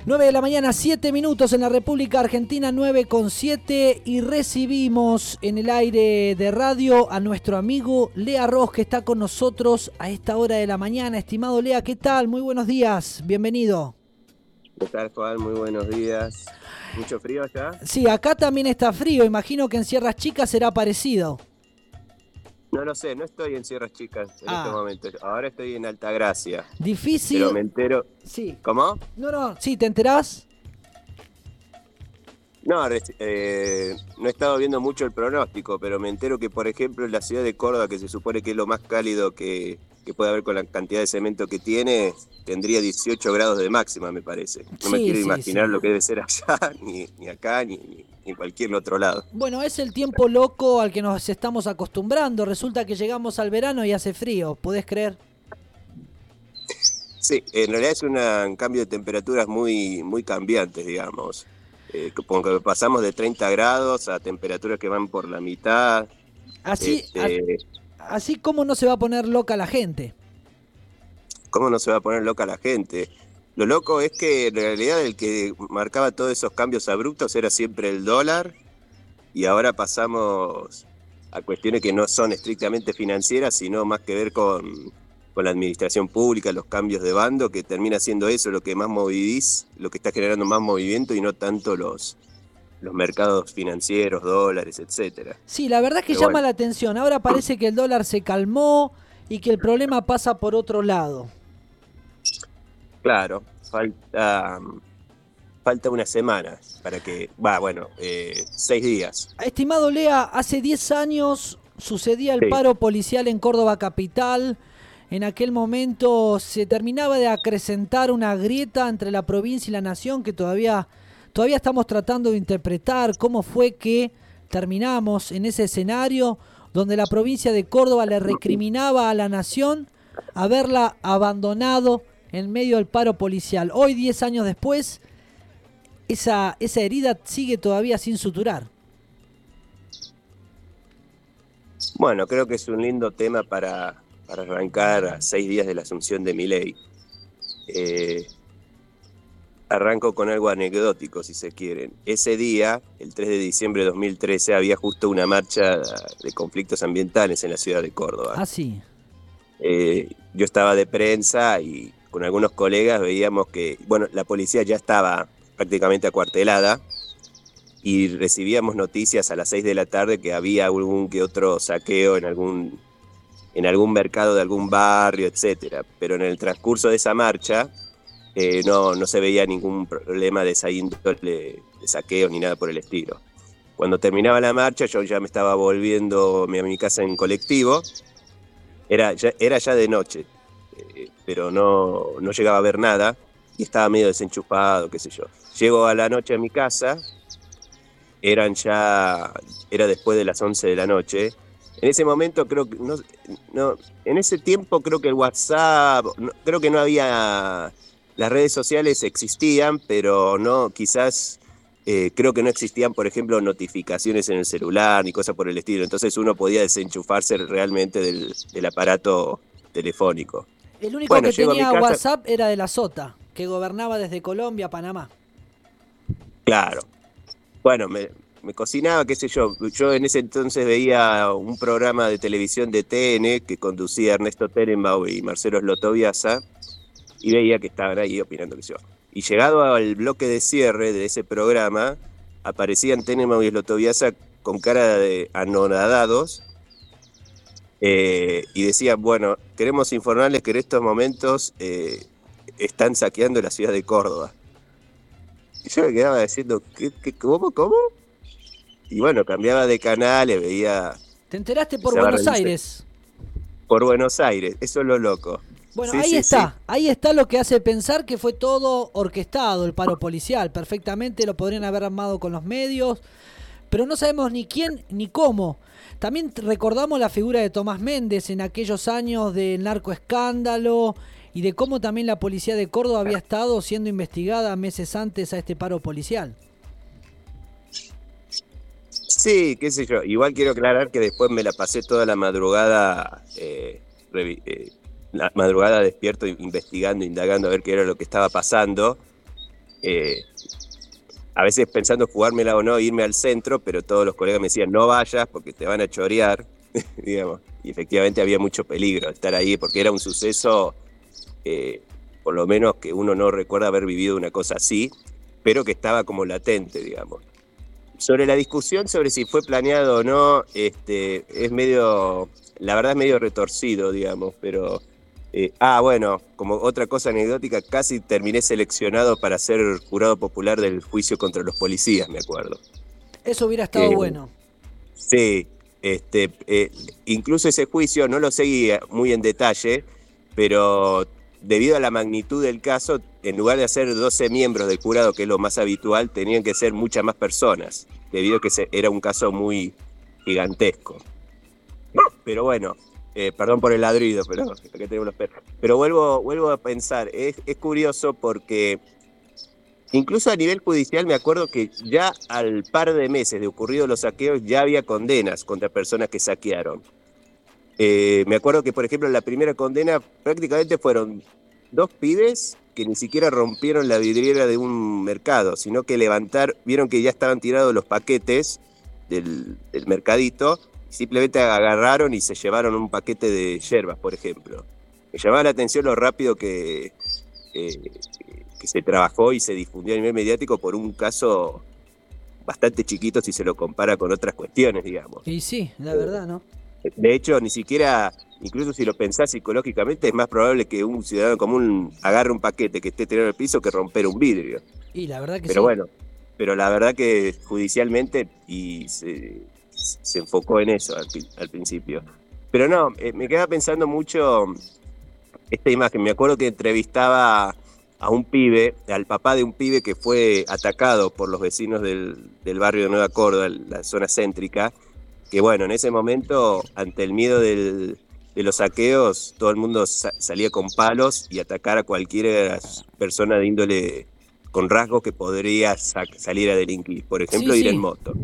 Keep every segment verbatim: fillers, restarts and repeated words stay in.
nueve de la mañana, siete minutos en la República Argentina, nueve con siete, y recibimos en el aire de radio a nuestro amigo Lea Ros, que está con nosotros a esta hora de la mañana. Estimado Lea, ¿qué tal? Muy buenos días, bienvenido. ¿Qué tal, Juan? Muy buenos días. ¿Mucho frío allá? Sí, acá también está frío, imagino que en Sierras Chicas será parecido. No lo sé, no estoy en Sierras Chicas en Ah. este momento. Ahora estoy en Altagracia. Difícil. Pero me entero... Sí. ¿Cómo? No, no, sí, ¿te enterás? No, eh, no he estado viendo mucho el pronóstico, pero me entero que, por ejemplo, en la ciudad de Córdoba, que se supone que es lo más cálido que, que puede haber con la cantidad de cemento que tiene, tendría dieciocho grados de máxima, me parece. No Sí, me quiero sí, imaginar sí. lo que debe ser allá, ni, ni acá, ni, ni en cualquier otro lado. Bueno, es el tiempo loco al que nos estamos acostumbrando. Resulta que llegamos al verano y hace frío, ¿podés creer? Sí, en realidad es una, un cambio de temperaturas muy, muy cambiantes, digamos. Eh, como que pasamos de treinta grados a temperaturas que van por la mitad. Así, Este, a- así como no se va a poner loca la gente. ¿Cómo no se va a poner loca la gente? Lo loco es que en realidad el que marcaba todos esos cambios abruptos era siempre el dólar, y ahora pasamos a cuestiones que no son estrictamente financieras, sino más que ver con, con la administración pública, los cambios de bando, que termina siendo eso lo que más moviliza, lo que está generando más movimiento, y no tanto los, los mercados financieros, dólares, etcétera. Sí, la verdad es que Pero llama bueno. la atención. Ahora parece que el dólar se calmó y que el problema pasa por otro lado. Claro, falta, falta una semana para que, va, bueno, eh, seis días. Estimado Lea, hace diez años sucedía el Sí. paro policial en Córdoba capital. En aquel momento se terminaba de acrecentar una grieta entre la provincia y la nación que todavía, todavía estamos tratando de interpretar cómo fue que terminamos en ese escenario donde la provincia de Córdoba le recriminaba a la nación haberla abandonado en medio del paro policial. Hoy, diez años después, esa, esa herida sigue todavía sin suturar. Bueno, creo que es un lindo tema para, para arrancar a seis días de la asunción de Milei. Eh, arranco con algo anecdótico, si se quieren. Ese día, el tres de diciembre de dos mil trece, había justo una marcha de conflictos ambientales en la ciudad de Córdoba. Ah, sí. Eh, yo estaba de prensa y con algunos colegas veíamos que, bueno, la policía ya estaba prácticamente acuartelada, y recibíamos noticias a las seis de la tarde que había algún que otro saqueo en algún, en algún mercado de algún barrio, etcétera. Pero en el transcurso de esa marcha eh, no, no se veía ningún problema de esa índole de saqueo ni nada por el estilo. Cuando terminaba la marcha, yo ya me estaba volviendo a mi casa en colectivo. Era ya, era ya de noche, eh, pero no, no llegaba a ver nada y estaba medio desenchufado, qué sé yo. Llego a la noche a mi casa, eran ya, era después de las once de la noche. En ese momento creo que, no, no, en ese tiempo creo que el WhatsApp, no, creo que no había, las redes sociales existían, pero no, quizás, eh, creo que no existían, por ejemplo, notificaciones en el celular ni cosas por el estilo. Entonces uno podía desenchufarse realmente del, del aparato telefónico. El único Bueno, que llego a mi tenía casa- WhatsApp era de la Sota, que gobernaba desde Colombia a Panamá. Claro. Bueno, me, me cocinaba, qué sé yo. Yo en ese entonces veía un programa de televisión de T N que conducía Ernesto Terenbaum y Marcelo Slotoviasa, y veía que estaban ahí opinando, qué sé yo. Y llegado al bloque de cierre de ese programa, aparecían Terenbaum y Slotoviasa con cara de anonadados, eh, y decían, bueno, queremos informarles que en estos momentos eh, están saqueando la ciudad de Córdoba. Y yo me quedaba diciendo, ¿qué, qué, cómo, cómo? Y bueno, cambiaba de canales, veía ¿Te enteraste por Empezaba a Buenos reírse. Aires? por Buenos Aires, eso es lo loco. Bueno, Sí, ahí sí, está, sí. ahí está lo que hace pensar que fue todo orquestado, el paro policial. Perfectamente lo podrían haber armado con los medios, pero no sabemos ni quién ni cómo. También recordamos la figura de Tomás Méndez en aquellos años del narcoescándalo y de cómo también la policía de Córdoba había estado siendo investigada meses antes a este paro policial. Sí, qué sé yo. Igual quiero aclarar que después me la pasé toda la madrugada, eh, revi- eh, la madrugada despierto, investigando, indagando a ver qué era lo que estaba pasando. eh, a veces pensando jugármela o no, irme al centro, pero todos los colegas me decían, no vayas porque te van a chorear, digamos. Y efectivamente había mucho peligro estar ahí, porque era un suceso, eh, por lo menos que uno no recuerda haber vivido una cosa así, pero que estaba como latente, digamos. Sobre la discusión sobre si fue planeado o no, este, es medio, la verdad es medio retorcido, digamos, pero... Eh, ah, bueno, como otra cosa anecdótica, casi terminé seleccionado para ser jurado popular del juicio contra los policías, me acuerdo. Eso hubiera estado Eh, bueno. Sí, este, eh, incluso ese juicio no lo seguí muy en detalle, pero debido a la magnitud del caso, en lugar de hacer doce miembros del jurado, que es lo más habitual, tenían que ser muchas más personas, debido a que se, era un caso muy gigantesco. Pero bueno, eh, perdón por el ladrido, pero acá tenemos los perros. Pero vuelvo, vuelvo a pensar, es, es curioso porque incluso a nivel judicial me acuerdo que ya al par de meses de ocurridos los saqueos ya había condenas contra personas que saquearon. Eh, me acuerdo que, por ejemplo, la primera condena prácticamente fueron dos pibes que ni siquiera rompieron la vidriera de un mercado, sino que levantaron, vieron que ya estaban tirados los paquetes del, del mercadito, y simplemente agarraron y se llevaron un paquete de yerbas, por ejemplo. Me llamaba la atención lo rápido que, eh, que se trabajó y se difundió a nivel mediático por un caso bastante chiquito si se lo compara con otras cuestiones, digamos. Y sí, la verdad, ¿no? De hecho, ni siquiera, incluso si lo pensás psicológicamente, es más probable que un ciudadano común agarre un paquete que esté tirado en el piso que romper un vidrio. Y la verdad que pero sí. bueno, pero la verdad que judicialmente y se, se enfocó en eso al, al principio. Pero no, eh, me quedaba pensando mucho esta imagen. Me acuerdo que entrevistaba a un pibe, al papá de un pibe que fue atacado por los vecinos del, del barrio de Nueva Córdoba, la zona céntrica, que bueno, en ese momento, ante el miedo del, de los saqueos, todo el mundo sa- salía con palos y atacar a cualquier persona de índole con rasgos que podría sa- salir a delinquir. Por ejemplo, Sí, ir en sí. moto.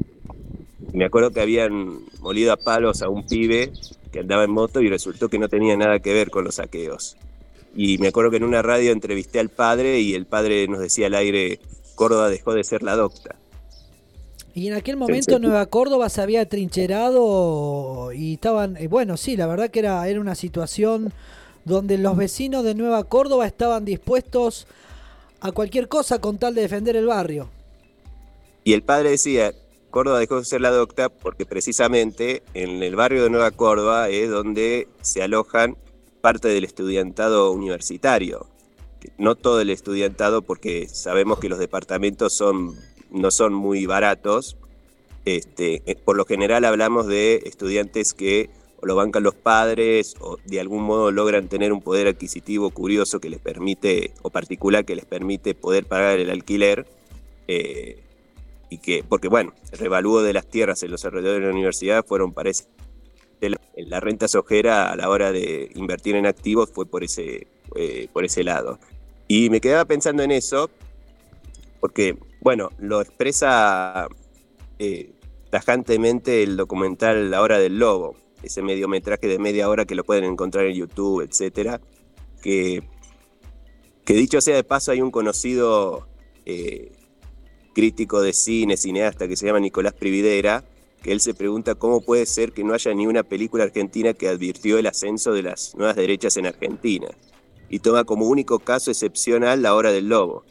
Me acuerdo que habían molido a palos a un pibe que andaba en moto y resultó que no tenía nada que ver con los saqueos. Y me acuerdo que en una radio entrevisté al padre y el padre nos decía al aire, Córdoba dejó de ser la docta. Y en aquel Sí, momento sí. Nueva Córdoba se había trincherado y estaban, eh, bueno, sí, la verdad que era, era una situación donde los vecinos de Nueva Córdoba estaban dispuestos a cualquier cosa con tal de defender el barrio. Y el padre decía, Córdoba dejó de ser la docta porque precisamente en el barrio de Nueva Córdoba es donde se alojan parte del estudiantado universitario. No todo el estudiantado, porque sabemos que los departamentos son, no son muy baratos. Este, por lo general hablamos de estudiantes que o lo bancan los padres o de algún modo logran tener un poder adquisitivo curioso que les permite, o particular que les permite poder pagar el alquiler. Eh, y que, porque bueno, el revalúo de las tierras en los alrededores de la universidad fueron, parece, la, la renta sojera a la hora de invertir en activos fue por ese, eh, por ese lado. Y me quedaba pensando en eso, porque, bueno, lo expresa eh, tajantemente el documental La Hora del Lobo, ese mediometraje de media hora que lo pueden encontrar en YouTube, etcétera, que, que dicho sea de paso, hay un conocido eh, crítico de cine, cineasta, que se llama Nicolás Prividera, que él se pregunta cómo puede ser que no haya ni una película argentina que advirtió el ascenso de las nuevas derechas en Argentina, y toma como único caso excepcional La Hora del Lobo.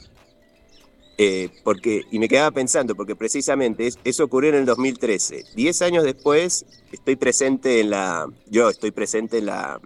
Eh, porque, y me quedaba pensando, porque precisamente es, eso ocurrió en el dos mil trece. Diez años después, estoy presente en la, yo estoy presente en la,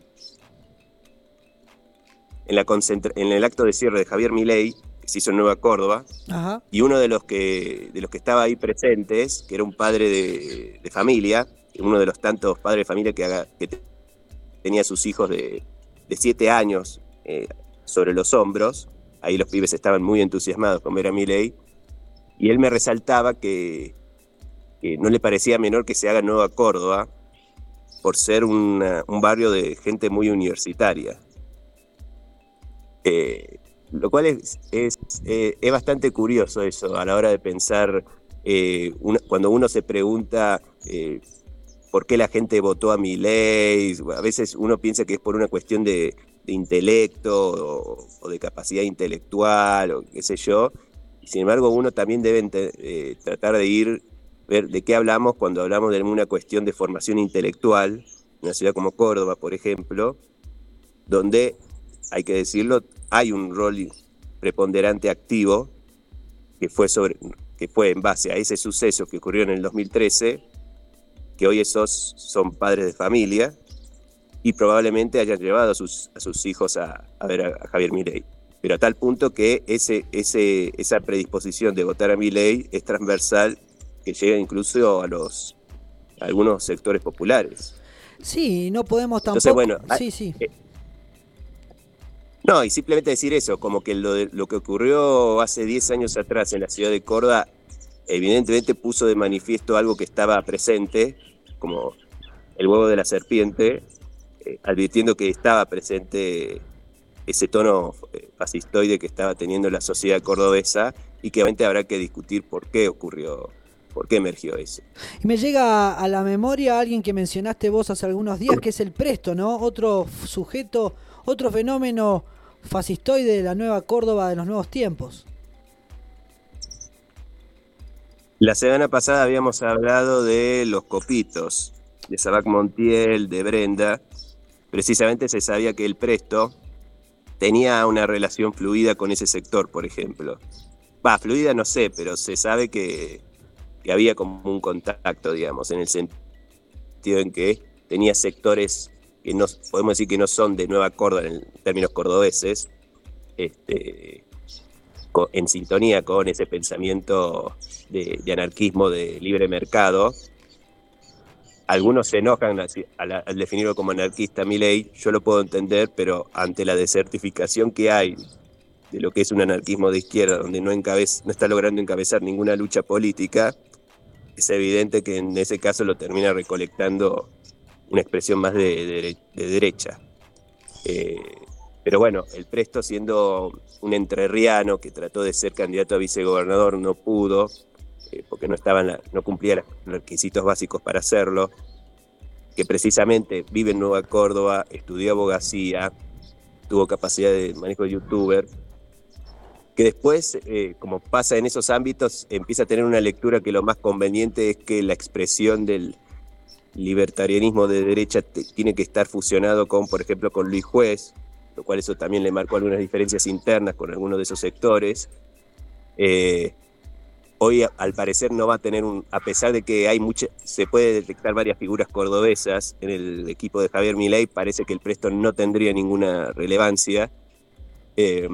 en la concentra, en el acto de cierre de Javier Milei, que se hizo en Nueva Córdoba. Ajá. Y uno de los que, de los que estaba ahí presentes, que era un padre de, de familia, uno de los tantos padres de familia que, haga, que tenía sus hijos de, de siete años eh, sobre los hombros. Ahí los pibes estaban muy entusiasmados con ver a Milei, y él me resaltaba que, que no le parecía menor que se haga en Nueva Córdoba por ser una, un barrio de gente muy universitaria. Eh, lo cual es, es, eh, es bastante curioso eso a la hora de pensar, eh, una, cuando uno se pregunta eh, por qué la gente votó a Milei. A veces uno piensa que es por una cuestión de de intelecto o, o de capacidad intelectual o qué sé yo. Y sin embargo, uno también debe eh, tratar de ir, ver de qué hablamos cuando hablamos de una cuestión de formación intelectual, en una ciudad como Córdoba, por ejemplo, donde, hay que decirlo, hay un rol preponderante activo que fue, sobre, que fue en base a ese suceso que ocurrió en el dos mil trece, que hoy esos son padres de familia y probablemente hayan llevado a sus, a sus hijos a, a ver a, a Javier Milei. Pero a tal punto que ese, ese, esa predisposición de votar a Milei es transversal, que llega incluso a, los, a algunos sectores populares. Sí, no podemos tampoco... Entonces, bueno, sí, sí. Eh, no, y simplemente decir eso, como que lo, de, lo que ocurrió hace diez años atrás en la ciudad de Córdoba, evidentemente puso de manifiesto algo que estaba presente, como el huevo de la serpiente, eh, advirtiendo que estaba presente ese tono eh, fascistoide que estaba teniendo la sociedad cordobesa y que obviamente habrá que discutir por qué ocurrió, por qué emergió eso. Y me llega a la memoria alguien que mencionaste vos hace algunos días, que es el Presto, ¿no? Otro sujeto, otro fenómeno fascistoide de la nueva Córdoba de los nuevos tiempos. La semana pasada habíamos hablado de los copitos, de Sabac Montiel, de Brenda. Precisamente se sabía que el Presto tenía una relación fluida con ese sector, por ejemplo. Va, fluida no sé, pero se sabe que, que había como un contacto, digamos, en el sentido en que tenía sectores que no, podemos decir que no son de Nueva Córdoba en términos cordobeses, este, con, en sintonía con ese pensamiento de, de anarquismo de libre mercado. Algunos se enojan al, al definirlo como anarquista Milei, yo lo puedo entender, pero ante la desertificación que hay de lo que es un anarquismo de izquierda, donde no, encabez, no está logrando encabezar ninguna lucha política, es evidente que en ese caso lo termina recolectando una expresión más de, de, de derecha. Eh, pero bueno, el Presto, siendo un entrerriano que trató de ser candidato a vicegobernador, no pudo, eh, porque no, estaban la, no cumplía los requisitos básicos para hacerlo, que precisamente vive en Nueva Córdoba, estudió abogacía, tuvo capacidad de manejo de youtuber, que después, eh, como pasa en esos ámbitos, empieza a tener una lectura que lo más conveniente es que la expresión del libertarianismo de derecha te, tiene que estar fusionado con, por ejemplo, con Luis Juez, lo cual eso también le marcó algunas diferencias internas con algunos de esos sectores. Eh, hoy, al parecer, no va a tener un, a pesar de que hay mucha, se puede detectar varias figuras cordobesas en el equipo de Javier Milei, parece que el Presto no tendría ninguna relevancia. Eh,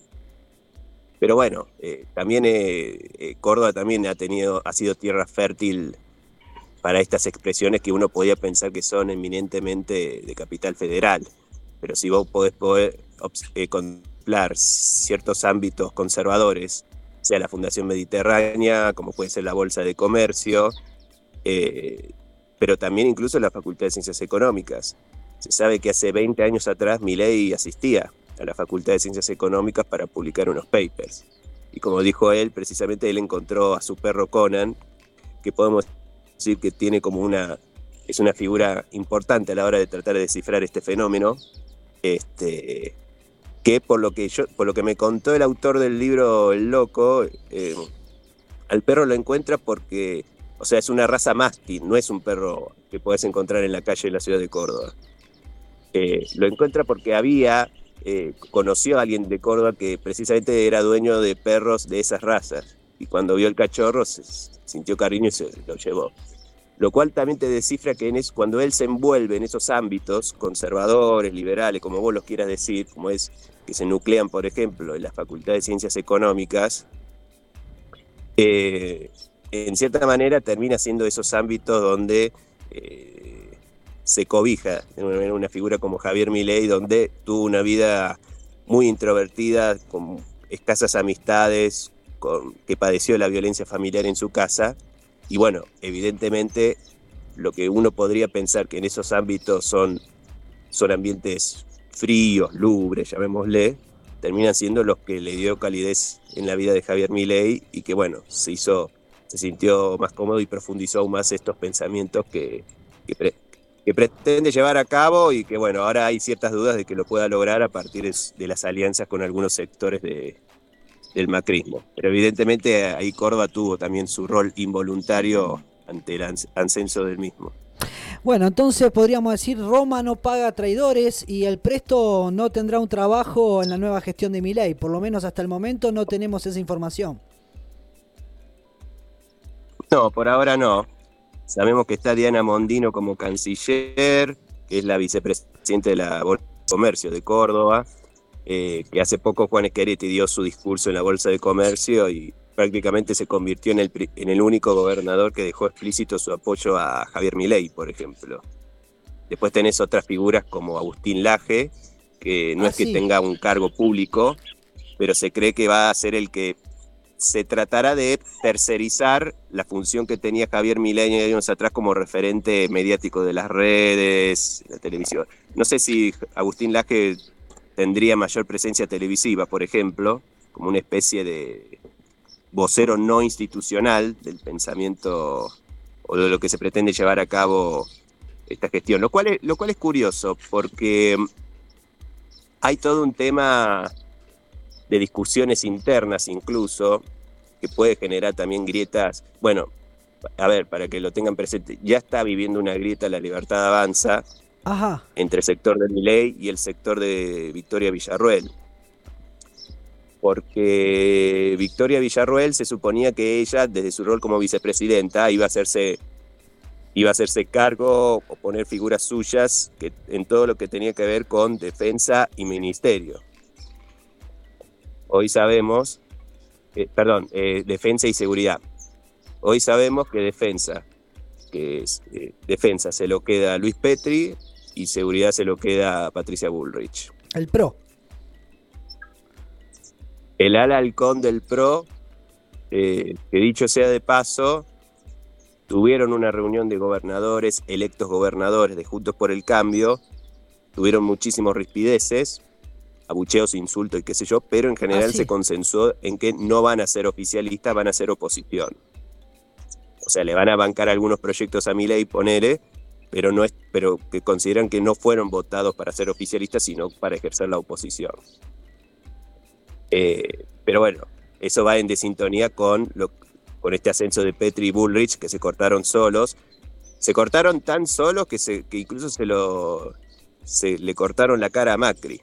pero bueno, eh, también eh, eh, Córdoba también ha tenido, ha sido tierra fértil para estas expresiones que uno podía pensar que son eminentemente de capital federal. Pero si vos podés poder, eh, contemplar ciertos ámbitos conservadores, sea la Fundación Mediterránea, como puede ser la Bolsa de Comercio, eh, pero también incluso la Facultad de Ciencias Económicas. Se sabe que hace veinte años atrás Milei asistía a la Facultad de Ciencias Económicas para publicar unos papers. Y como dijo él, precisamente él encontró a su perro Conan, que podemos decir que tiene como una, es una figura importante a la hora de tratar de descifrar este fenómeno, este, que por lo que yo, por lo que me contó el autor del libro El Loco, eh, al perro lo encuentra porque, o sea, es una raza mástil, no es un perro que podés encontrar en la calle de la ciudad de Córdoba. Eh, lo encuentra porque había, eh, conoció a alguien de Córdoba que precisamente era dueño de perros de esas razas, y cuando vio el cachorro se sintió cariño y se lo llevó. Lo cual también te descifra que en es, cuando él se envuelve en esos ámbitos conservadores, liberales, como vos los quieras decir, como es que se nuclean, por ejemplo, en la Facultad de Ciencias Económicas, eh, en cierta manera termina siendo esos ámbitos donde eh, se cobija en una, una figura como Javier Milei, donde tuvo una vida muy introvertida, con escasas amistades, con, que padeció la violencia familiar en su casa. Y bueno, evidentemente lo que uno podría pensar que en esos ámbitos son, son ambientes fríos, lúgubres, llamémosle, terminan siendo los que le dio calidez en la vida de Javier Milei y que bueno, se hizo, se sintió más cómodo y profundizó aún más estos pensamientos que, que, pre, que pretende llevar a cabo y que, bueno, ahora hay ciertas dudas de que lo pueda lograr a partir de las alianzas con algunos sectores de, del macrismo. Pero evidentemente ahí Córdoba tuvo también su rol involuntario ante el ascenso del mismo. Bueno, entonces podríamos decir Roma no paga traidores y el Presto no tendrá un trabajo en la nueva gestión de Milei. Por lo menos hasta el momento no tenemos esa información. No, por ahora no. Sabemos que está Diana Mondino como canciller, que es la vicepresidenta de la Bolsa de Comercio de Córdoba, eh, que hace poco Juan Schiaretti dio su discurso en la Bolsa de Comercio y prácticamente se convirtió en el, en el único gobernador que dejó explícito su apoyo a Javier Milei, por ejemplo. Después tenés otras figuras como Agustín Laje, que no ah, es que sí. tenga un cargo público, pero se cree que va a ser el que se tratará de tercerizar la función que tenía Javier Milei años atrás como referente mediático de las redes, la televisión. No sé si Agustín Laje tendría mayor presencia televisiva, por ejemplo, como una especie de vocero no institucional del pensamiento o de lo que se pretende llevar a cabo esta gestión. Lo cual es, lo cual es curioso, porque hay todo un tema de discusiones internas incluso, que puede generar también grietas. Bueno, a ver, para que lo tengan presente, ya está viviendo una grieta La Libertad Avanza. Ajá. Entre el sector de Milei y el sector de Victoria Villarruel. Porque Victoria Villarruel se suponía que ella, desde su rol como vicepresidenta, iba a hacerse, iba a hacerse cargo o poner figuras suyas que, en todo lo que tenía que ver con defensa y ministerio. Hoy sabemos, eh, perdón, eh, defensa y seguridad. Hoy sabemos que defensa, que es, eh, defensa se lo queda a Luis Petri y seguridad se lo queda a Patricia Bullrich. El P R O. El ala halcón del P R O, eh, que dicho sea de paso, tuvieron una reunión de gobernadores, electos gobernadores de Juntos por el Cambio, tuvieron muchísimos rispideces, abucheos, insultos y qué sé yo, pero en general ah, sí. se consensuó en que no van a ser oficialistas, van a ser oposición. O sea, le van a bancar algunos proyectos a Milei, ponele, pero, no es, pero que consideran que no fueron votados para ser oficialistas, sino para ejercer la oposición. Eh, pero bueno, eso va en desintonía con, lo, con este ascenso de Petri y Bullrich, que se cortaron solos. Se cortaron tan solos que, se, que incluso se, lo, se le cortaron la cara a Macri.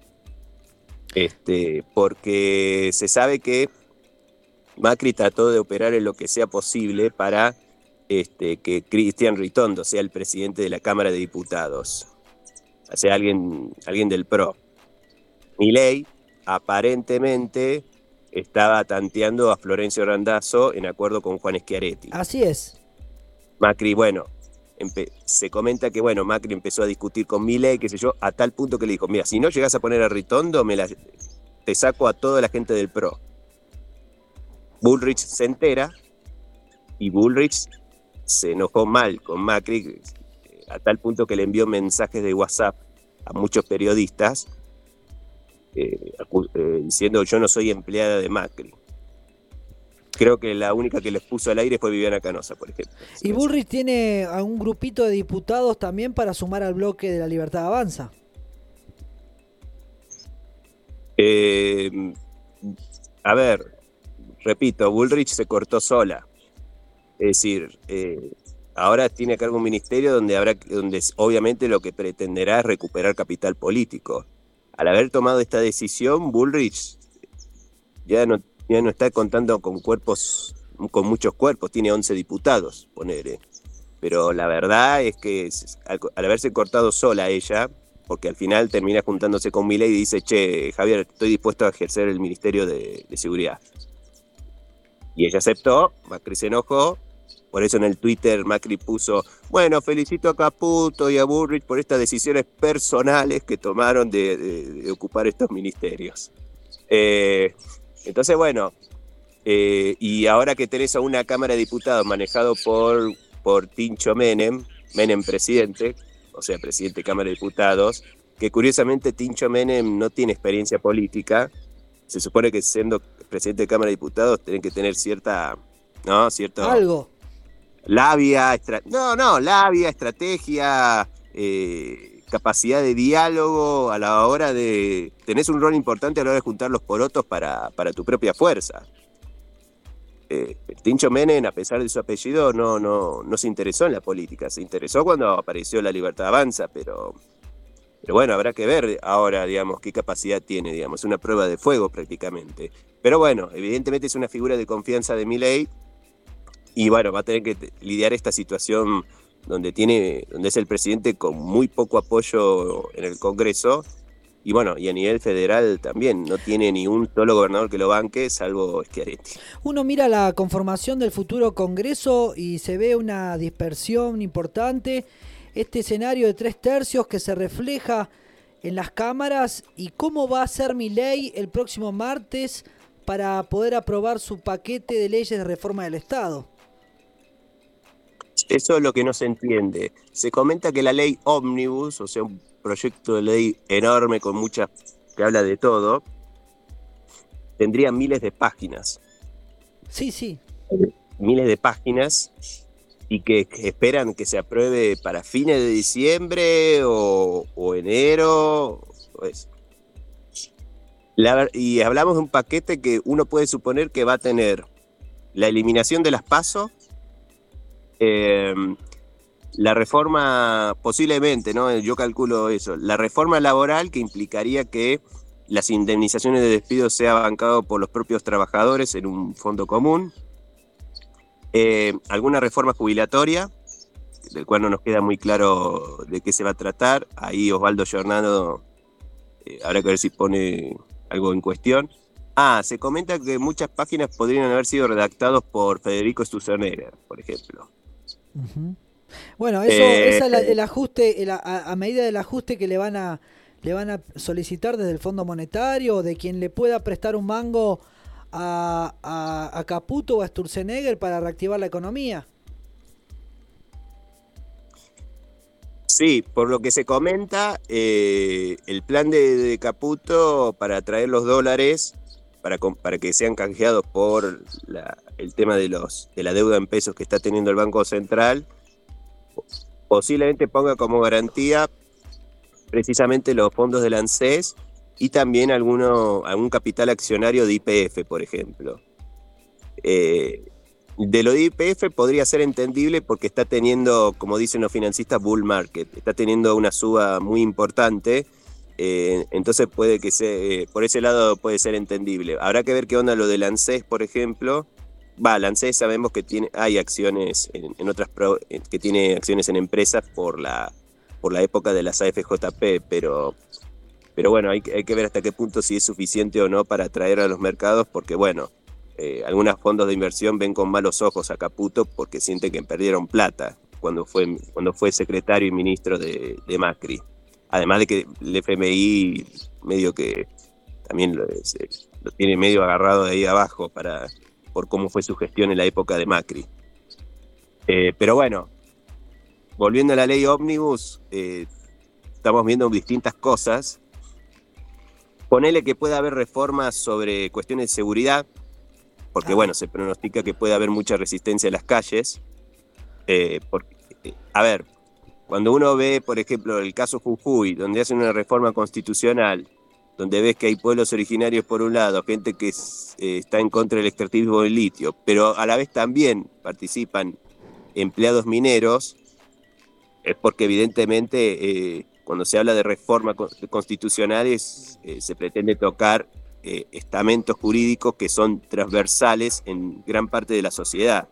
Este, porque se sabe que Macri trató de operar en lo que sea posible para este, que Cristian Ritondo sea el presidente de la Cámara de Diputados, o sea, alguien, alguien del P R O. Milei aparentemente estaba tanteando a Florencio Randazzo en acuerdo con Juan Schiaretti. Así es. Macri, bueno, empe- se comenta que bueno, Macri empezó a discutir con Milei, qué sé yo, a tal punto que le dijo, mira, si no llegás a poner a Ritondo, me la, te saco a toda la gente del P R O. Bullrich se entera y Bullrich se enojó mal con Macri, a tal punto que le envió mensajes de WhatsApp a muchos periodistas eh, acu- eh, diciendo yo no soy empleada de Macri. Creo que la única que les puso al aire fue Viviana Canosa, por ejemplo. Y Bullrich tiene a un grupito de diputados también para sumar al bloque de La Libertad Avanza. Eh, a ver, repito, Bullrich se cortó sola. Es decir, eh, ahora tiene a cargo un ministerio donde habrá, donde obviamente lo que pretenderá es recuperar capital político. Al haber tomado esta decisión, Bullrich ya no, ya no está contando con cuerpos, con muchos cuerpos, tiene once diputados, ponele. Pero la verdad es que al, al haberse cortado sola ella, porque al final termina juntándose con Milei y dice, che, Javier, estoy dispuesto a ejercer el Ministerio de, de Seguridad. Y ella aceptó, Macri se enojó, por eso en el Twitter Macri puso, bueno, felicito a Caputo y a Bullrich por estas decisiones personales que tomaron de, de, de ocupar estos ministerios. Eh, entonces, bueno, eh, y ahora que tenés a una Cámara de Diputados manejado por, por Tincho Menem, Menem presidente, o sea, presidente de Cámara de Diputados, que curiosamente Tincho Menem no tiene experiencia política. Se supone que siendo presidente de Cámara de Diputados tienen que tener cierta, ¿no? Cierto, algo. labia, estra- no, no, labia, estrategia, eh, capacidad de diálogo a la hora de... Tenés un rol importante a la hora de juntar los porotos para, para tu propia fuerza. Eh, Tincho Menem, a pesar de su apellido, no, no, no se interesó en la política, se interesó cuando apareció La Libertad Avanza, pero, pero bueno, habrá que ver ahora, digamos, qué capacidad tiene, digamos, una prueba de fuego prácticamente. Pero bueno, evidentemente es una figura de confianza de Milei, y bueno, va a tener que lidiar esta situación donde tiene, donde es el presidente con muy poco apoyo en el Congreso, y bueno, y a nivel federal también, no tiene ni un solo gobernador que lo banque, salvo Schiaretti. Uno mira la conformación del futuro Congreso y se ve una dispersión importante, este escenario de tres tercios que se refleja en las cámaras, y cómo va a ser Milei el próximo martes para poder aprobar su paquete de leyes de reforma del Estado. Eso es lo que no se entiende. Se comenta que la ley Ómnibus, o sea, un proyecto de ley enorme con muchas, que habla de todo, tendría miles de páginas. Sí, sí. Miles de páginas, y que, que esperan que se apruebe para fines de diciembre o, o enero. Pues. La, y hablamos de un paquete que uno puede suponer que va a tener la eliminación de las PASO, eh, la reforma, posiblemente, ¿no? Yo calculo eso, la reforma laboral, que implicaría que las indemnizaciones de despido sean bancadas por los propios trabajadores en un fondo común, eh, alguna reforma jubilatoria, del cual no nos queda muy claro de qué se va a tratar. Ahí Osvaldo Giordano, eh, habrá que ver si pone algo en cuestión. Ah, se comenta que muchas páginas podrían haber sido redactadas por Federico Sturzenegger, por ejemplo. Uh-huh. Bueno, eso, Eh, esa es la, el ajuste, el, a, a medida del ajuste que le van a le van a solicitar desde el Fondo Monetario, de quien le pueda prestar un mango a, a, a Caputo o a Sturzenegger para reactivar la economía. Sí, por lo que se comenta, eh, el plan de, de Caputo para traer los dólares, para, para que sean canjeados por la, el tema de, los, de la deuda en pesos que está teniendo el Banco Central, posiblemente ponga como garantía precisamente los fondos del ANSES y también alguno, algún capital accionario de Y P F, por ejemplo. Eh, de lo de Y P F podría ser entendible porque está teniendo, como dicen los financistas, bull market, está teniendo una suba muy importante, eh, entonces puede que sea, eh, por ese lado puede ser entendible. Habrá que ver qué onda lo del ANSES, por ejemplo. Va, el ANSES sabemos que tiene, hay acciones en, en otras pro, que tiene acciones en empresas por la, por la época de las A F J P, pero, pero bueno, hay, hay que ver hasta qué punto si es suficiente o no para atraer a los mercados, porque bueno, eh, algunos fondos de inversión ven con malos ojos a Caputo porque sienten que perdieron plata cuando fue, cuando fue secretario y ministro de, de Macri. Además de que el F M I medio que también lo, se, lo tiene medio agarrado de ahí abajo para, por cómo fue su gestión en la época de Macri. Eh, pero bueno, volviendo a la ley Ómnibus, eh, estamos viendo distintas cosas. Ponele que pueda haber reformas sobre cuestiones de seguridad, porque bueno, se pronostica que puede haber mucha resistencia en las calles. Eh, porque, eh, a ver, cuando uno ve, por ejemplo, el caso Jujuy, donde hacen una reforma constitucional, donde ves que hay pueblos originarios por un lado, gente que es, eh, está en contra del extractivismo del litio, pero a la vez también participan empleados mineros, es porque evidentemente eh, cuando se habla de reformas constitucionales eh, se pretende tocar eh, estamentos jurídicos que son transversales en gran parte de la sociedad.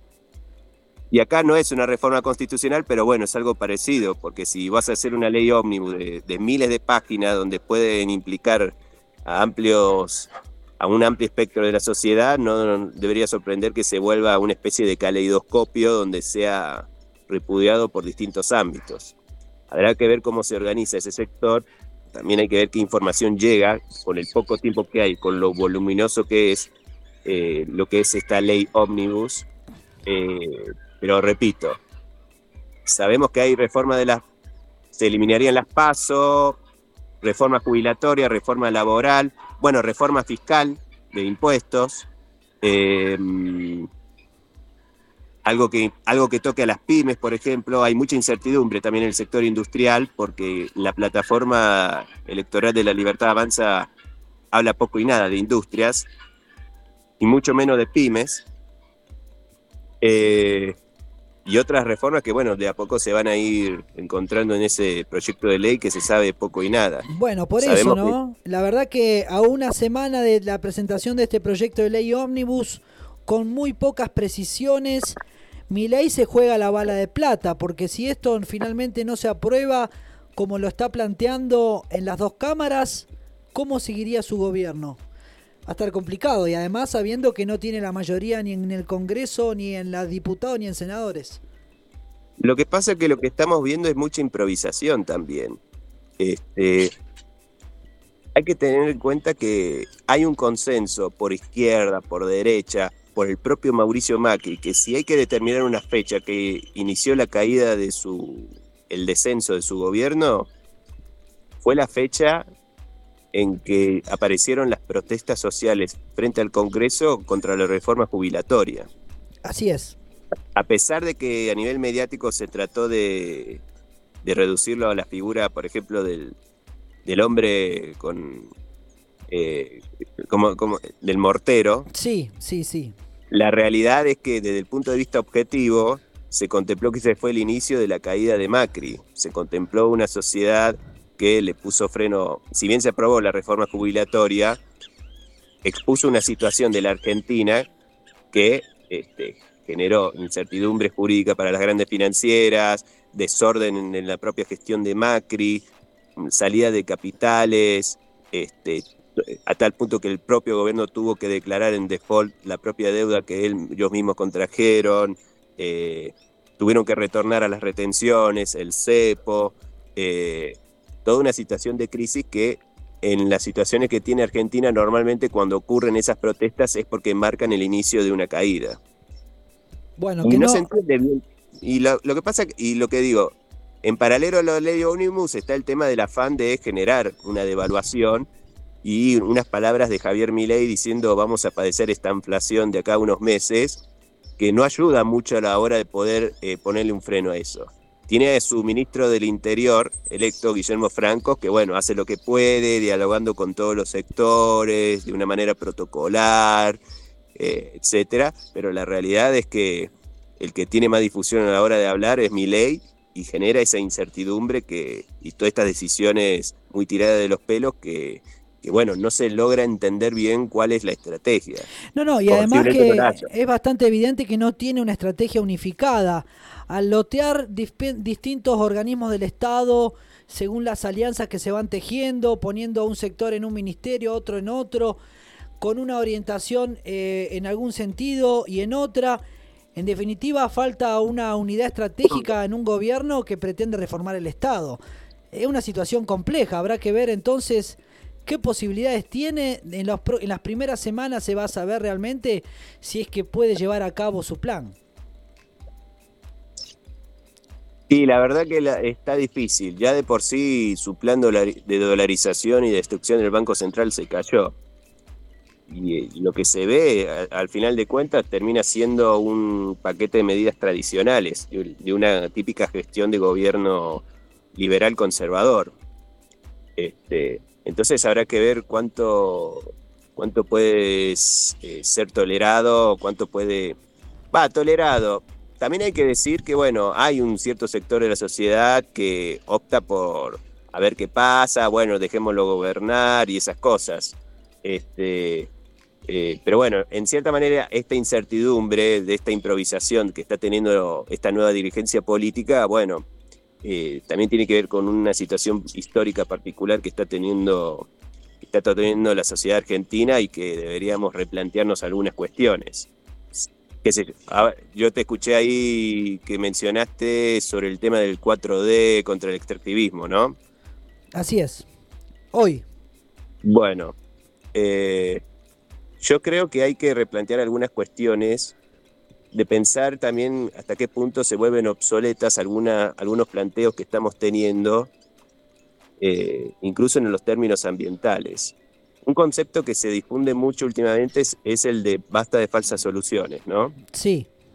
Y acá no es una reforma constitucional, pero bueno, es algo parecido, porque si vas a hacer una ley ómnibus de, de miles de páginas donde pueden implicar a amplios, a un amplio espectro de la sociedad, no, no debería sorprender que se vuelva una especie de caleidoscopio donde sea repudiado por distintos ámbitos. Habrá que ver cómo se organiza ese sector, también hay que ver qué información llega, con el poco tiempo que hay, con lo voluminoso que es eh, lo que es esta ley ómnibus. Eh, pero repito, sabemos que hay reforma de las, se eliminarían las PASO, reforma jubilatoria, reforma laboral, bueno, reforma fiscal de impuestos, eh, algo que, algo que toque a las pymes, por ejemplo. Hay mucha incertidumbre también en el sector industrial porque la plataforma electoral de La Libertad Avanza habla poco y nada de industrias y mucho menos de pymes. Eh, y otras reformas que, bueno, de a poco se van a ir encontrando en ese proyecto de ley que se sabe poco y nada. Bueno, por Sabemos eso, ¿no? Que... La verdad que a una semana de la presentación de este proyecto de ley ómnibus, con muy pocas precisiones, Milei se juega la bala de plata, porque si esto finalmente no se aprueba como lo está planteando en las dos cámaras, ¿cómo seguiría su gobierno? Va a estar complicado, y además sabiendo que no tiene la mayoría ni en el Congreso, ni en los diputados, ni en senadores. Lo que pasa es que lo que estamos viendo es mucha improvisación también. Este, hay que tener en cuenta que hay un consenso por izquierda, por derecha, por el propio Mauricio Macri, que si hay que determinar una fecha que inició la caída de su, el descenso de su gobierno, fue la fecha en que aparecieron las protestas sociales frente al Congreso contra la reforma jubilatoria. Así es. A pesar de que a nivel mediático se trató de, de reducirlo a la figura, por ejemplo, del, del hombre con eh, como, como del mortero. Sí, sí, sí. La realidad es que desde el punto de vista objetivo se contempló que ese fue el inicio de la caída de Macri. Se contempló una sociedad que le puso freno, si bien se aprobó la reforma jubilatoria, expuso una situación de la Argentina que este, generó incertidumbre jurídica para las grandes financieras, desorden en la propia gestión de Macri, salida de capitales, este, a tal punto que el propio gobierno tuvo que declarar en default la propia deuda que él, ellos mismos contrajeron, eh, tuvieron que retornar a las retenciones, el cepo, eh, toda una situación de crisis que en las situaciones que tiene Argentina normalmente cuando ocurren esas protestas es porque marcan el inicio de una caída. Bueno, y que no, no se entiende bien. Y lo, lo que pasa, y lo que digo, en paralelo a la ley Omnibus está el tema del afán de generar una devaluación y unas palabras de Javier Milei diciendo vamos a padecer esta inflación de acá a unos meses, que no ayuda mucho a la hora de poder eh, ponerle un freno a eso. Tiene a su ministro del Interior, electo, Guillermo Franco, que bueno, hace lo que puede, dialogando con todos los sectores, de una manera protocolar, eh, etcétera. Pero la realidad es que el que tiene más difusión a la hora de hablar es Milei, y genera esa incertidumbre que, y todas estas decisiones muy tiradas de los pelos que, que, bueno, no se logra entender bien cuál es la estrategia. No, no, y además que es bastante evidente que no tiene una estrategia unificada. Al lotear distintos organismos del Estado, según las alianzas que se van tejiendo, poniendo a un sector en un ministerio, otro en otro, con una orientación eh, en algún sentido y en otra. En definitiva, falta una unidad estratégica en un gobierno que pretende reformar el Estado. Es una situación compleja, habrá que ver entonces qué posibilidades tiene. En, los, en las primeras semanas se va a saber realmente si es que puede llevar a cabo su plan. Sí, la verdad que la, está difícil. Ya de por sí su plan de dolarización y destrucción del Banco Central se cayó. Y, y lo que se ve, a, al final de cuentas, termina siendo un paquete de medidas tradicionales, de, de una típica gestión de gobierno liberal conservador. Este, entonces habrá que ver cuánto, cuánto puede eh, ser tolerado, cuánto puede... Va, tolerado. También hay que decir que, bueno, hay un cierto sector de la sociedad que opta por a ver qué pasa, bueno, dejémoslo gobernar y esas cosas. Este, eh, pero bueno, en cierta manera, esta incertidumbre de esta improvisación que está teniendo esta nueva dirigencia política, bueno, eh, también tiene que ver con una situación histórica particular que está teniendo, que está teniendo la sociedad argentina y que deberíamos replantearnos algunas cuestiones. Qué sé yo. A ver, yo te escuché ahí que mencionaste sobre el tema del cuatro D contra el extractivismo, ¿no? Así es. Hoy. Bueno, eh, yo creo que hay que replantear algunas cuestiones, de pensar también hasta qué punto se vuelven obsoletas alguna, algunos planteos que estamos teniendo, eh, incluso en los términos ambientales. Un concepto que se difunde mucho últimamente es, es el de basta de falsas soluciones, ¿no? Sí.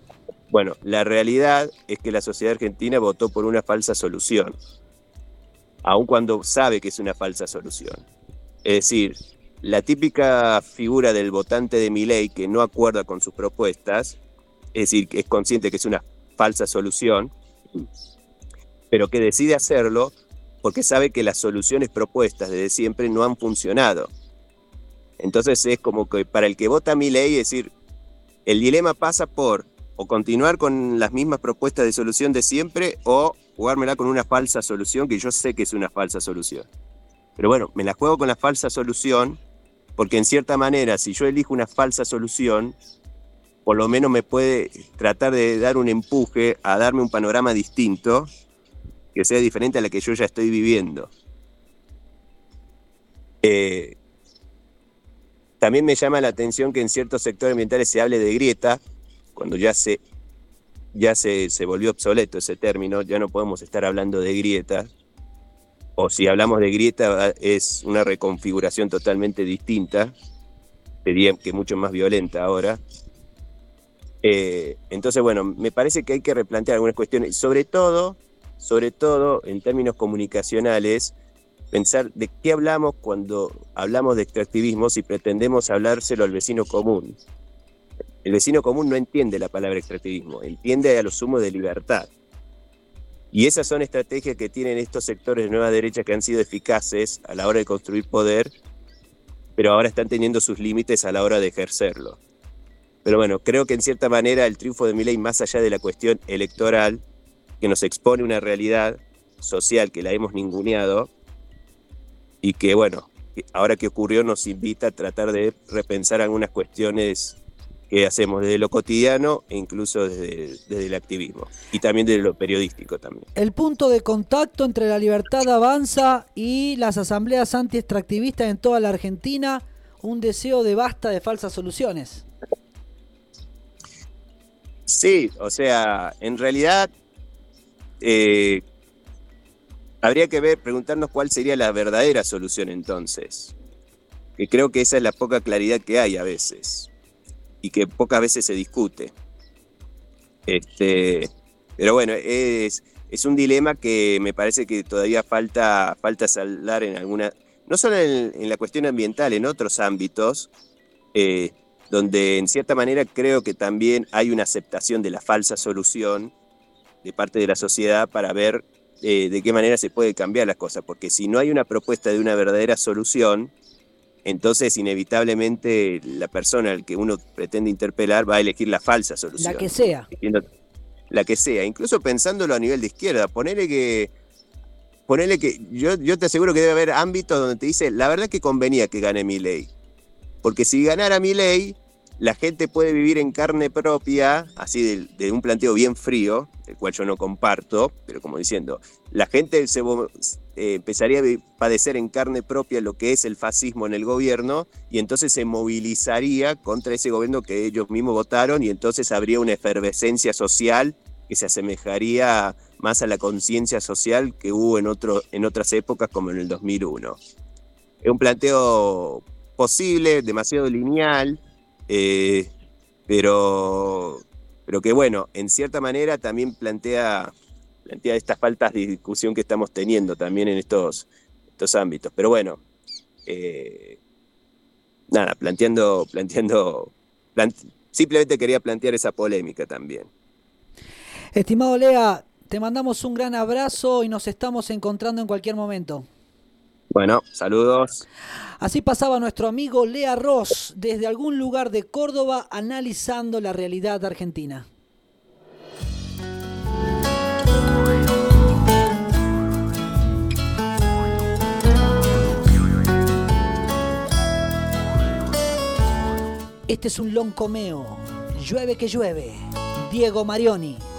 Bueno, la realidad es que la sociedad argentina votó por una falsa solución, aun cuando sabe que es una falsa solución. Es decir, la típica figura del votante de Milei que no acuerda con sus propuestas, es decir, que es consciente que es una falsa solución, pero que decide hacerlo porque sabe que las soluciones propuestas desde siempre no han funcionado. Entonces es como que para el que vota Milei, es decir, el dilema pasa por o continuar con las mismas propuestas de solución de siempre o jugármela con una falsa solución que yo sé que es una falsa solución. Pero bueno, me la juego con la falsa solución porque en cierta manera, si yo elijo una falsa solución, por lo menos me puede tratar de dar un empuje a darme un panorama distinto que sea diferente a la que yo ya estoy viviendo. Eh, también me llama la atención que en ciertos sectores ambientales se hable de grieta, cuando ya se, ya se, se volvió obsoleto ese término, ya no podemos estar hablando de grieta, o si hablamos de grieta es una reconfiguración totalmente distinta, diría que mucho más violenta ahora. Eh, entonces, bueno, me parece que hay que replantear algunas cuestiones, sobre todo, sobre todo en términos comunicacionales, pensar de qué hablamos cuando hablamos de extractivismo si pretendemos hablárselo al vecino común. El vecino común no entiende la palabra extractivismo, entiende a lo sumo de libertad. Y esas son estrategias que tienen estos sectores de nueva derecha que han sido eficaces a la hora de construir poder, pero ahora están teniendo sus límites a la hora de ejercerlo. Pero bueno, creo que en cierta manera el triunfo de Milei, más allá de la cuestión electoral, que nos expone una realidad social que la hemos ninguneado, y que bueno, ahora que ocurrió nos invita a tratar de repensar algunas cuestiones que hacemos desde lo cotidiano e incluso desde, desde el activismo y también desde lo periodístico también. El punto de contacto entre la Libertad Avanza y las asambleas anti-extractivistas en toda la Argentina, un deseo de basta de falsas soluciones. Sí, o sea, en realidad eh, habría que ver, preguntarnos cuál sería la verdadera solución entonces, que creo que esa es la poca claridad que hay a veces y que pocas veces se discute. Este, pero bueno, es, es un dilema que me parece que todavía falta, falta saldar en alguna, no solo en, en la cuestión ambiental, en otros ámbitos, eh, donde en cierta manera creo que también hay una aceptación de la falsa solución de parte de la sociedad para ver eh, de qué manera se puede cambiar las cosas, porque si no hay una propuesta de una verdadera solución, entonces inevitablemente la persona al que uno pretende interpelar va a elegir la falsa solución. La que sea. La que sea, incluso pensándolo a nivel de izquierda, ponele que, ponele que yo, yo te aseguro que debe haber ámbitos donde te dice, la verdad que convenía que gane Milei. Porque si ganara Milei, la gente puede vivir en carne propia, así de, de un planteo bien frío, el cual yo no comparto, pero como diciendo, la gente se, eh, empezaría a padecer en carne propia lo que es el fascismo en el gobierno, y entonces se movilizaría contra ese gobierno que ellos mismos votaron, y entonces habría una efervescencia social que se asemejaría más a la conciencia social que hubo en, otro, en otras épocas, como en el dos mil uno. Es un planteo posible, demasiado lineal, eh, pero, pero que bueno, en cierta manera también plantea, plantea estas faltas de discusión que estamos teniendo también en estos, estos ámbitos. Pero bueno, eh, nada, planteando, planteando, plante, simplemente quería plantear esa polémica también. Estimado Lea, te mandamos un gran abrazo y nos estamos encontrando en cualquier momento. Bueno, saludos. Así pasaba nuestro amigo Lea Ross desde algún lugar de Córdoba analizando la realidad argentina. Este es un loncomeo. Llueve que llueve. Diego Marioni.